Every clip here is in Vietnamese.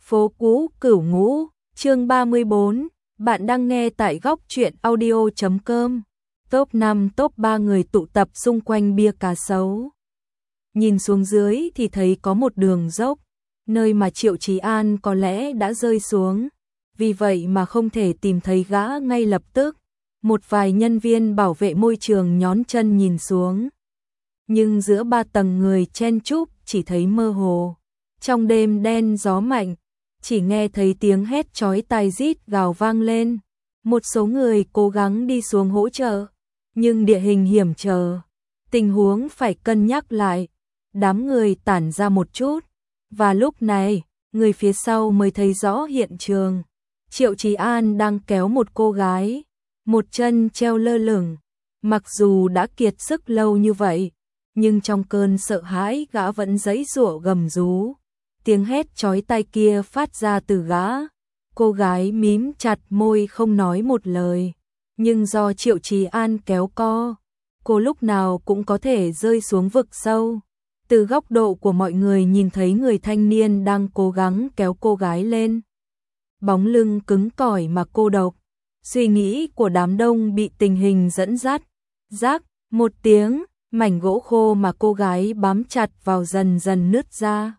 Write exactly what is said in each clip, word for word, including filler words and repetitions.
Phố cũ Cửu Ngũ, chương ba mươi bốn, bạn đang nghe tại góc truyện audio chấm com. Top năm top ba người tụ tập xung quanh bia cá sấu. Nhìn xuống dưới thì thấy có một đường dốc, nơi mà Triệu Chí An có lẽ đã rơi xuống, vì vậy mà không thể tìm thấy gã ngay lập tức. Một vài nhân viên bảo vệ môi trường nhón chân nhìn xuống, nhưng giữa ba tầng người chen chúc chỉ thấy mơ hồ. Trong đêm đen gió mạnh, chỉ nghe thấy tiếng hét chói tai rít gào vang lên. Một số người cố gắng đi xuống hỗ trợ, nhưng địa hình hiểm trở, tình huống phải cân nhắc lại. Đám người tản ra một chút, và lúc này, người phía sau mới thấy rõ hiện trường. Triệu Chí An đang kéo một cô gái, một chân treo lơ lửng. Mặc dù đã kiệt sức lâu như vậy, nhưng trong cơn sợ hãi gã vẫn giãy giụa gầm rú. Tiếng hét chói tai kia phát ra từ gã. Cô gái mím chặt môi không nói một lời, nhưng do Triệu Chí An kéo co, cô lúc nào cũng có thể rơi xuống vực sâu. Từ góc độ của mọi người nhìn thấy người thanh niên đang cố gắng kéo cô gái lên. Bóng lưng cứng cỏi mà cô độc. Suy nghĩ của đám đông bị tình hình dẫn dắt. Rác, một tiếng, mảnh gỗ khô mà cô gái bám chặt vào dần dần nứt ra.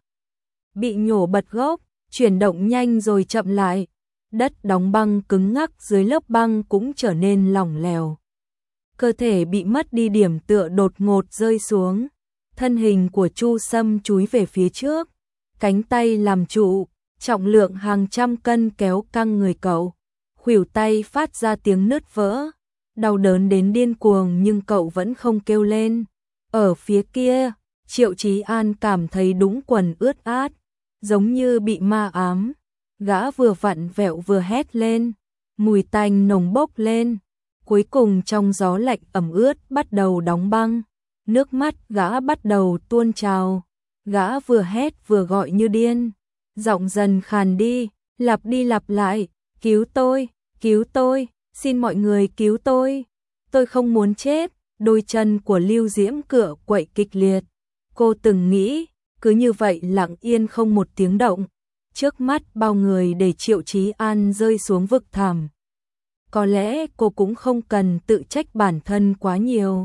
Bị nhổ bật gốc, chuyển động nhanh rồi chậm lại. Đất đóng băng cứng ngắc dưới lớp băng cũng trở nên lỏng lẻo. Cơ thể bị mất đi điểm tựa đột ngột rơi xuống. Thân hình của Chu Sâm chúi về phía trước, cánh tay làm trụ, trọng lượng hàng trăm cân kéo căng người cậu. Khuỷu tay phát ra tiếng nứt vỡ, đau đớn đến điên cuồng nhưng cậu vẫn không kêu lên. Ở phía kia, Triệu Chí An cảm thấy đúng quần ướt át, giống như bị ma ám. Gã vừa vặn vẹo vừa hét lên, mùi tanh nồng bốc lên. Cuối cùng trong gió lạnh ẩm ướt bắt đầu đóng băng, nước mắt gã bắt đầu tuôn trào. Gã vừa hét vừa gọi như điên, giọng dần khàn đi, lặp đi lặp lại, cứu tôi, cứu tôi, xin mọi người cứu tôi, tôi không muốn chết. Đôi chân của Lưu Diễm cựa quậy kịch liệt. Cô từng nghĩ, cứ như vậy lặng yên không một tiếng động, trước mắt bao người để Triệu Chí An rơi xuống vực thẳm. Có lẽ cô cũng không cần tự trách bản thân quá nhiều.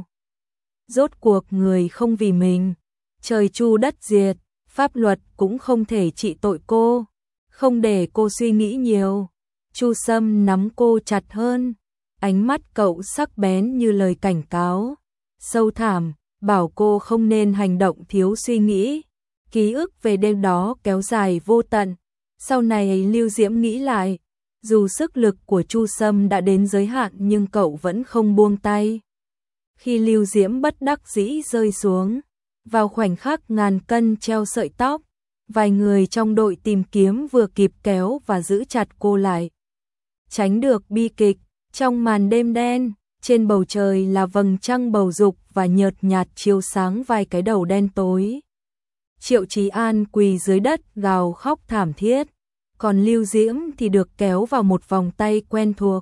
Rốt cuộc người không vì mình, trời chu đất diệt, pháp luật cũng không thể trị tội cô. Không để cô suy nghĩ nhiều, Chu Sâm nắm cô chặt hơn. Ánh mắt cậu sắc bén như lời cảnh cáo, sâu thẳm, bảo cô không nên hành động thiếu suy nghĩ. Ký ức về đêm đó kéo dài vô tận. Sau này Lưu Diễm nghĩ lại, dù sức lực của Chu Sâm đã đến giới hạn nhưng cậu vẫn không buông tay. Khi Lưu Diễm bất đắc dĩ rơi xuống, vào khoảnh khắc ngàn cân treo sợi tóc, vài người trong đội tìm kiếm vừa kịp kéo và giữ chặt cô lại. Tránh được bi kịch. Trong màn đêm đen, trên bầu trời là vầng trăng bầu dục và nhợt nhạt chiếu sáng vài cái đầu đen tối. Triệu Chí An quỳ dưới đất gào khóc thảm thiết, còn Lưu Diễm thì được kéo vào một vòng tay quen thuộc.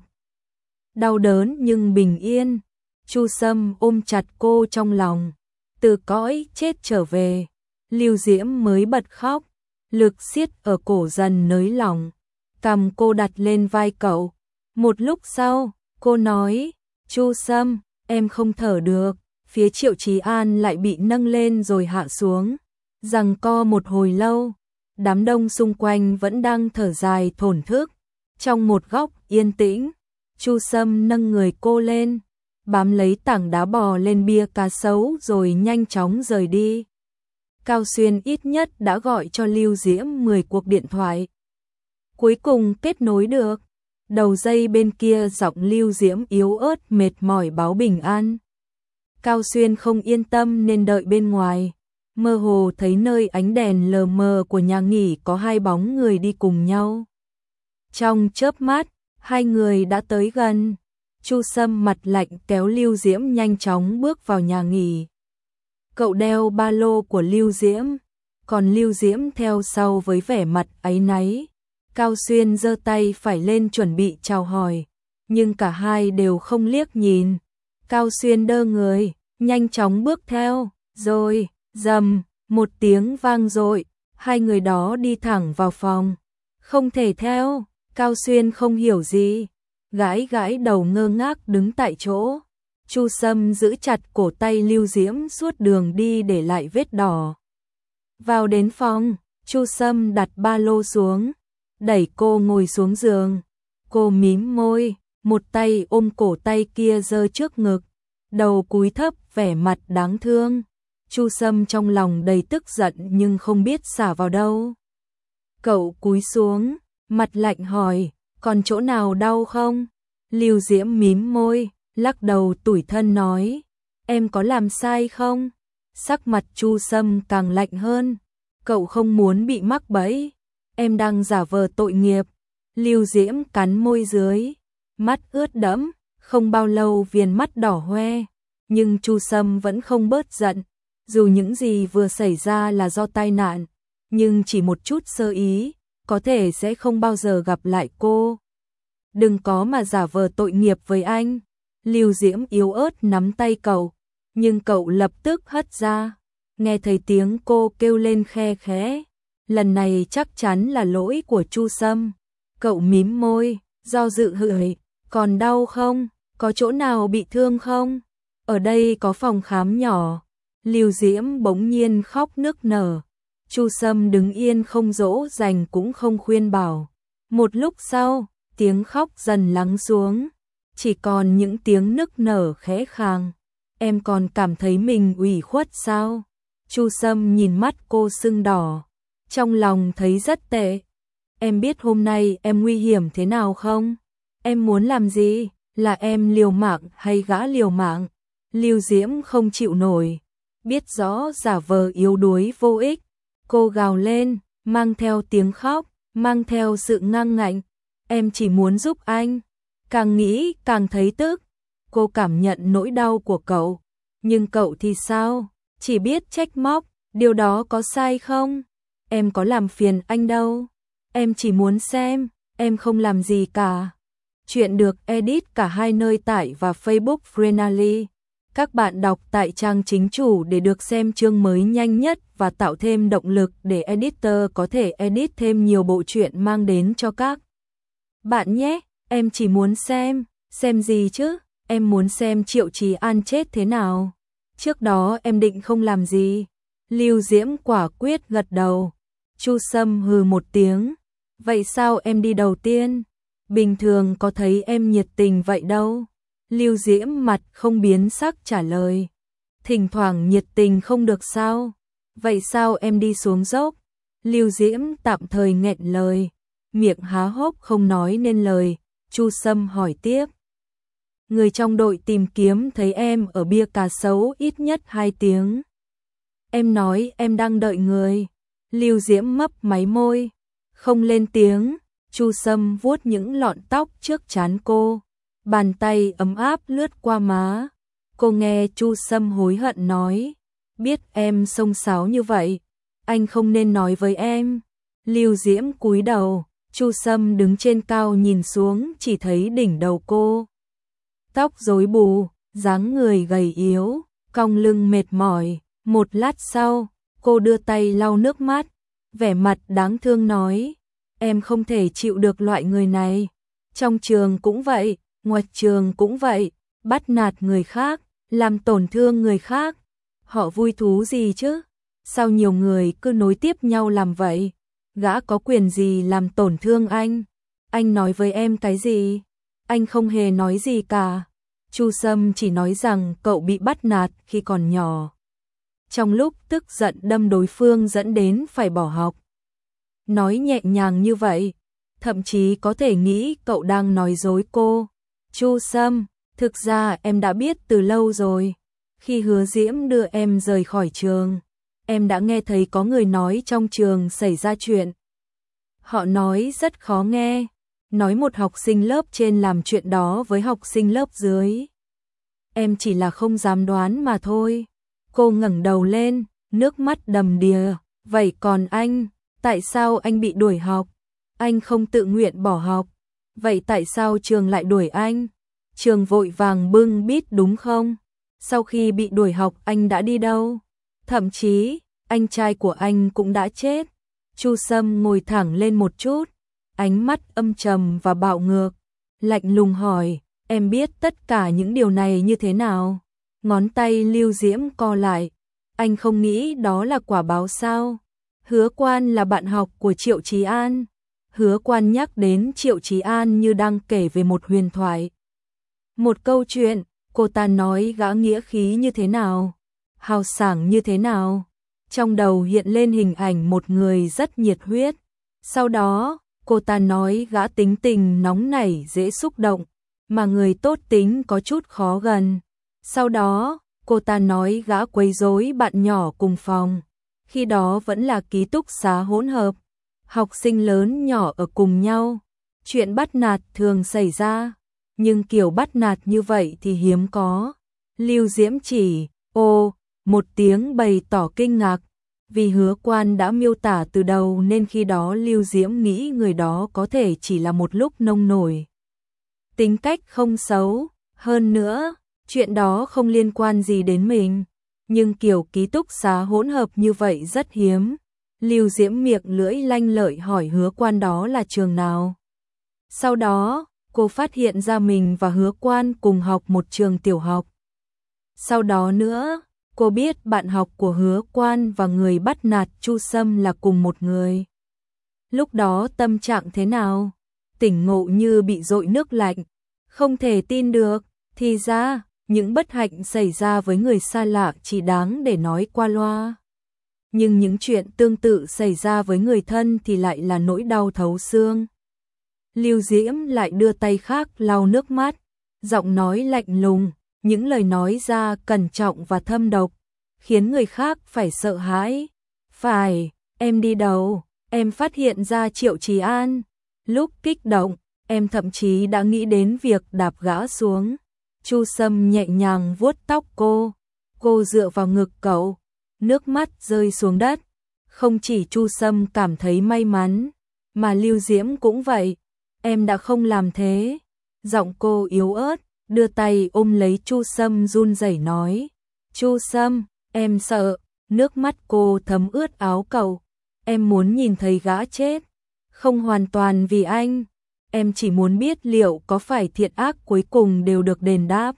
Đau đớn nhưng bình yên, Chu Sâm ôm chặt cô trong lòng. Từ cõi chết trở về, Lưu Diễm mới bật khóc, lực siết ở cổ dần nới lỏng, cầm cô đặt lên vai cậu. Một lúc sau, cô nói, Chu Sâm, em không thở được. Phía Triệu Chí An lại bị nâng lên rồi hạ xuống, giằng co một hồi lâu. Đám đông xung quanh vẫn đang thở dài thổn thức. Trong một góc yên tĩnh, Chu Sâm nâng người cô lên, bám lấy tảng đá bò lên bia cá sấu rồi nhanh chóng rời đi. Cao Xuyên ít nhất đã gọi cho Lưu Diễm mười cuộc điện thoại. Cuối cùng kết nối được. Đầu dây bên kia giọng Lưu Diễm yếu ớt mệt mỏi báo bình an. Cao Xuyên không yên tâm nên đợi bên ngoài. Mơ hồ thấy nơi ánh đèn lờ mờ của nhà nghỉ có hai bóng người đi cùng nhau. Trong chớp mắt, hai người đã tới gần. Chu Sâm mặt lạnh kéo Lưu Diễm nhanh chóng bước vào nhà nghỉ. Cậu đeo ba lô của Lưu Diễm, còn Lưu Diễm theo sau với vẻ mặt áy náy. Cao Xuyên giơ tay phải lên chuẩn bị chào hỏi, nhưng cả hai đều không liếc nhìn. Cao Xuyên đơ người, nhanh chóng bước theo, rồi, rầm, một tiếng vang dội, hai người đó đi thẳng vào phòng. Không thể theo. Cao Xuyên không hiểu gì, gãi gãi đầu ngơ ngác đứng tại chỗ. Chu Sâm giữ chặt cổ tay Lưu Diễm suốt đường đi để lại vết đỏ. Vào đến phòng, Chu Sâm đặt ba lô xuống, đẩy cô ngồi xuống giường. Cô mím môi, một tay ôm cổ tay kia giơ trước ngực, đầu cúi thấp vẻ mặt đáng thương. Chu Sâm trong lòng đầy tức giận nhưng không biết xả vào đâu. Cậu cúi xuống, mặt lạnh hỏi, còn chỗ nào đau không? Lưu Diễm mím môi, lắc đầu tủi thân nói, em có làm sai không? Sắc mặt Chu Sâm càng lạnh hơn, cậu không muốn bị mắc bẫy, em đang giả vờ tội nghiệp. Lưu Diễm cắn môi dưới, mắt ướt đẫm, không bao lâu viền mắt đỏ hoe, nhưng Chu Sâm vẫn không bớt giận, dù những gì vừa xảy ra là do tai nạn, nhưng chỉ một chút sơ ý, có thể sẽ không bao giờ gặp lại cô. Đừng có mà giả vờ tội nghiệp với anh. Lưu Diễm yếu ớt nắm tay cậu, nhưng cậu lập tức hất ra. Nghe thấy tiếng cô kêu lên khe khẽ, lần này chắc chắn là lỗi của Chu Sâm. Cậu mím môi, do dự hửi, còn đau không? Có chỗ nào bị thương không? Ở đây có phòng khám nhỏ. Lưu Diễm bỗng nhiên khóc nức nở. Chu Sâm đứng yên không dỗ dành cũng không khuyên bảo. Một lúc sau, tiếng khóc dần lắng xuống, chỉ còn những tiếng nức nở khẽ khàng. Em còn cảm thấy mình ủy khuất sao? Chu Sâm nhìn mắt cô sưng đỏ, trong lòng thấy rất tệ. Em biết hôm nay em nguy hiểm thế nào không? Em muốn làm gì? Là em liều mạng hay gã liều mạng? Lưu Diễm không chịu nổi, biết rõ giả vờ yếu đuối vô ích. Cô gào lên, mang theo tiếng khóc, mang theo sự ngang ngạnh. Em chỉ muốn giúp anh. Càng nghĩ càng thấy tức. Cô cảm nhận nỗi đau của cậu. Nhưng cậu thì sao? Chỉ biết trách móc. Điều đó có sai không? Em có làm phiền anh đâu. Em chỉ muốn xem. Em không làm gì cả. Chuyện được edit cả hai nơi tải và Facebook Freenally. Các bạn đọc tại trang chính chủ để được xem chương mới nhanh nhất và tạo thêm động lực để editor có thể edit thêm nhiều bộ truyện mang đến cho các bạn nhé. Em chỉ muốn xem. Xem gì chứ? Em muốn xem Triệu Trì An chết thế nào. Trước đó em định không làm gì. Lưu Diễm quả quyết gật đầu. Chu Sâm hừ một tiếng. Vậy sao em đi đầu tiên? Bình thường có thấy em nhiệt tình vậy đâu. Lưu Diễm mặt không biến sắc trả lời. Thỉnh thoảng nhiệt tình không được sao? Vậy sao em đi xuống dốc? Lưu Diễm tạm thời nghẹn lời, miệng há hốc không nói nên lời. Chu Sâm hỏi tiếp. Người trong đội tìm kiếm thấy em ở bia cà sấu ít nhất hai tiếng. Em nói em đang đợi người. Lưu Diễm mấp máy môi, không lên tiếng. Chu Sâm vuốt những lọn tóc trước trán cô, bàn tay ấm áp lướt qua má. Cô nghe Chu Sâm hối hận nói, biết em xông xáo như vậy, anh không nên nói với em. Lưu Diễm cúi đầu, Chu Sâm đứng trên cao nhìn xuống chỉ thấy đỉnh đầu cô. Tóc rối bù, dáng người gầy yếu, cong lưng mệt mỏi. Một lát sau, cô đưa tay lau nước mắt, vẻ mặt đáng thương nói, em không thể chịu được loại người này. Trong trường cũng vậy, ngoài trường cũng vậy, bắt nạt người khác, làm tổn thương người khác. Họ vui thú gì chứ? Sao nhiều người cứ nối tiếp nhau làm vậy? Gã có quyền gì làm tổn thương anh? Anh nói với em cái gì? Anh không hề nói gì cả. Chu Sâm chỉ nói rằng cậu bị bắt nạt khi còn nhỏ. Trong lúc tức giận đâm đối phương dẫn đến phải bỏ học. Nói nhẹ nhàng như vậy, thậm chí có thể nghĩ cậu đang nói dối cô. Chu Sâm, thực ra em đã biết từ lâu rồi. Khi Hứa Diễm đưa em rời khỏi trường, em đã nghe thấy có người nói trong trường xảy ra chuyện. Họ nói rất khó nghe, nói một học sinh lớp trên làm chuyện đó với học sinh lớp dưới. Em chỉ là không dám đoán mà thôi. Cô ngẩng đầu lên, nước mắt đầm đìa. Vậy còn anh, tại sao anh bị đuổi học? Anh không tự nguyện bỏ học. Vậy tại sao trường lại đuổi anh? Trường vội vàng bưng bít đúng không? Sau khi bị đuổi học anh đã đi đâu? Thậm chí, anh trai của anh cũng đã chết. Chu Sâm ngồi thẳng lên một chút, ánh mắt âm trầm và bạo ngược, lạnh lùng hỏi, em biết tất cả những điều này như thế nào? Ngón tay Lưu Diễm co lại, anh không nghĩ đó là quả báo sao? Hứa Quan là bạn học của Triệu Chí An. Hứa Quan nhắc đến Triệu Chí An như đang kể về một huyền thoại. Một câu chuyện, cô ta nói gã nghĩa khí như thế nào, hào sảng như thế nào. Trong đầu hiện lên hình ảnh một người rất nhiệt huyết. Sau đó, cô ta nói gã tính tình nóng nảy dễ xúc động, mà người tốt tính có chút khó gần. Sau đó, cô ta nói gã quấy rối bạn nhỏ cùng phòng. Khi đó vẫn là ký túc xá hỗn hợp, học sinh lớn nhỏ ở cùng nhau. Chuyện bắt nạt thường xảy ra, nhưng kiểu bắt nạt như vậy thì hiếm có. Lưu Diễm chỉ, ô, một tiếng bày tỏ kinh ngạc. Vì Hứa Quan đã miêu tả từ đầu nên khi đó Lưu Diễm nghĩ người đó có thể chỉ là một lúc nông nổi. Tính cách không xấu, hơn nữa, chuyện đó không liên quan gì đến mình. Nhưng kiểu ký túc xá hỗn hợp như vậy rất hiếm. Lưu Diễm miệng lưỡi lanh lợi hỏi Hứa Quan đó là trường nào. Sau đó, cô phát hiện ra mình và Hứa Quan cùng học một trường tiểu học. Sau đó nữa, cô biết bạn học của Hứa Quan và người bắt nạt Chu Sâm là cùng một người. Lúc đó tâm trạng thế nào? Tỉnh ngộ như bị dội nước lạnh. Không thể tin được, thì ra, những bất hạnh xảy ra với người xa lạ chỉ đáng để nói qua loa. Nhưng những chuyện tương tự xảy ra với người thân thì lại là nỗi đau thấu xương. Lưu Diễm lại đưa tay khác lau nước mắt, giọng nói lạnh lùng, những lời nói ra cẩn trọng và thâm độc, khiến người khác phải sợ hãi. Phải, em đi đâu? Em phát hiện ra Triệu Chí An. Lúc kích động, em thậm chí đã nghĩ đến việc đạp gã xuống. Chu Sâm nhẹ nhàng vuốt tóc cô. Cô dựa vào ngực cậu, nước mắt rơi xuống đất. Không chỉ Chu Sâm cảm thấy may mắn, mà Lưu Diễm cũng vậy. Em đã không làm thế. Giọng cô yếu ớt, đưa tay ôm lấy Chu Sâm run rẩy nói. Chu Sâm, em sợ. Nước mắt cô thấm ướt áo cậu. Em muốn nhìn thấy gã chết. Không hoàn toàn vì anh. Em chỉ muốn biết liệu có phải thiện ác cuối cùng đều được đền đáp.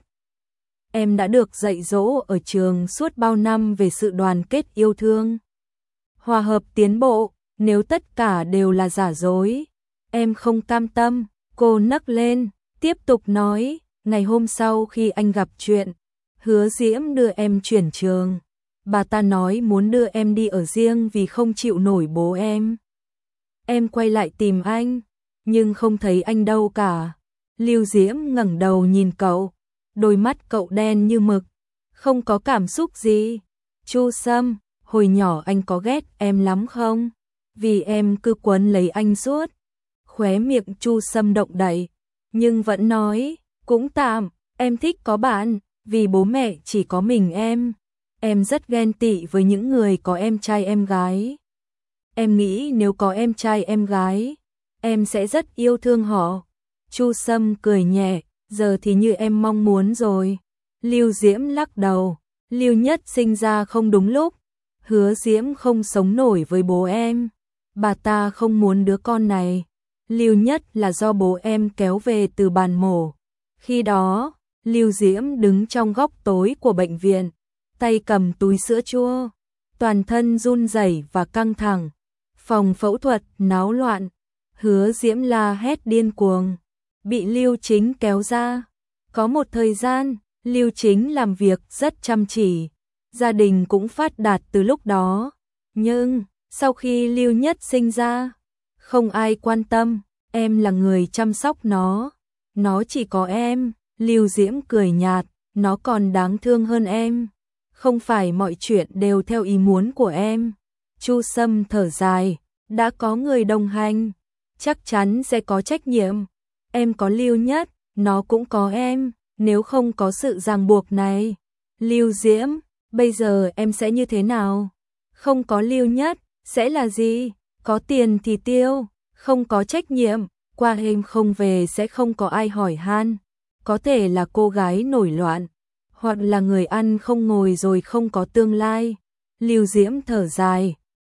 Em đã được dạy dỗ ở trường suốt bao năm về sự đoàn kết yêu thương, hòa hợp tiến bộ, nếu tất cả đều là giả dối, em không cam tâm. Cô nấc lên, tiếp tục nói, ngày hôm sau khi anh gặp chuyện, Hứa Diễm đưa em chuyển trường. Bà ta nói muốn đưa em đi ở riêng vì không chịu nổi bố em. Em quay lại tìm anh, nhưng không thấy anh đâu cả. Lưu Diễm ngẩng đầu nhìn cậu, đôi mắt cậu đen như mực, không có cảm xúc gì. Chu Sâm, hồi nhỏ anh có ghét em lắm không? Vì em cứ quấn lấy anh suốt. Khóe miệng Chu Sâm động đậy, nhưng vẫn nói, cũng tạm, em thích có bạn, vì bố mẹ chỉ có mình em. Em rất ghen tị với những người có em trai em gái. Em nghĩ nếu có em trai em gái, em sẽ rất yêu thương họ. Chu Sâm cười nhẹ, giờ thì như em mong muốn rồi. Lưu Diễm lắc đầu, Lưu Nhất sinh ra không đúng lúc. Hứa Diễm không sống nổi với bố em. Bà ta không muốn đứa con này. Lưu Nhất là do bố em kéo về từ bàn mổ. Khi đó, Lưu Diễm đứng trong góc tối của bệnh viện, tay cầm túi sữa chua, toàn thân run rẩy và căng thẳng. Phòng phẫu thuật náo loạn, Hứa Diễm la hét điên cuồng, bị Lưu Chính kéo ra. Có một thời gian, Lưu Chính làm việc rất chăm chỉ, gia đình cũng phát đạt từ lúc đó. Nhưng, sau khi Lưu Nhất sinh ra, không ai quan tâm, em là người chăm sóc nó. Nó chỉ có em. Lưu Diễm cười nhạt, nó còn đáng thương hơn em. Không phải mọi chuyện đều theo ý muốn của em. Chu Sâm thở dài, đã có người đồng hành, chắc chắn sẽ có trách nhiệm. Em có Lưu Nhất, nó cũng có em, nếu không có sự ràng buộc này. Lưu Diễm, bây giờ em sẽ như thế nào? Không có Lưu Nhất, sẽ là gì? Có tiền thì tiêu, không có trách nhiệm, qua em không về sẽ không có ai hỏi han. Có thể là cô gái nổi loạn, hoặc là người ăn không ngồi rồi không có tương lai. Lưu Diễm thở dài,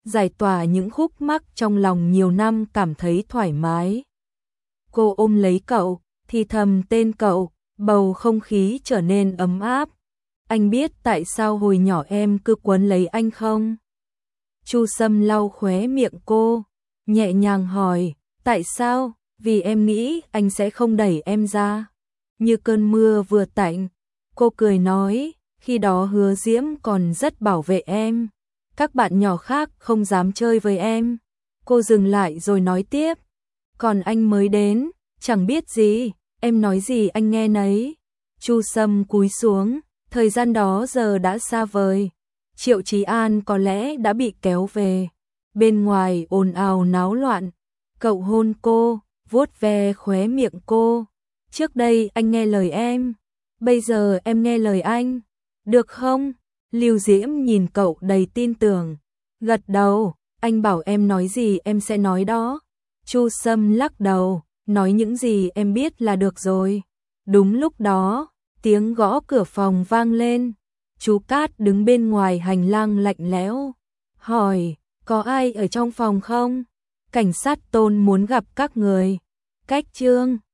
giải tỏa những khúc mắc trong lòng nhiều năm, cảm thấy thoải mái. Cô ôm lấy cậu, thì thầm tên cậu, bầu không khí trở nên ấm áp. Anh biết tại sao hồi nhỏ em cứ quấn lấy anh không? Chu Sâm lau khóe miệng cô, nhẹ nhàng hỏi, tại sao? Vì em nghĩ anh sẽ không đẩy em ra. Như cơn mưa vừa tạnh, cô cười nói, khi đó Hứa Diễm còn rất bảo vệ em. Các bạn nhỏ khác không dám chơi với em. Cô dừng lại rồi nói tiếp, còn anh mới đến, chẳng biết gì, em nói gì anh nghe nấy. Chu Sâm cúi xuống, thời gian đó giờ đã xa vời. Triệu Chí An có lẽ đã bị kéo về. Bên ngoài ồn ào náo loạn. Cậu hôn cô, vuốt ve khóe miệng cô. Trước đây anh nghe lời em, bây giờ em nghe lời anh, được không? Lưu Diễm nhìn cậu đầy tin tưởng, gật đầu, anh bảo em nói gì em sẽ nói đó. Chu Sâm lắc đầu, nói những gì em biết là được rồi. Đúng lúc đó, tiếng gõ cửa phòng vang lên. Chú Cát đứng bên ngoài hành lang lạnh lẽo, hỏi, có ai ở trong phòng không? Cảnh sát Tôn muốn gặp các người. Cách chương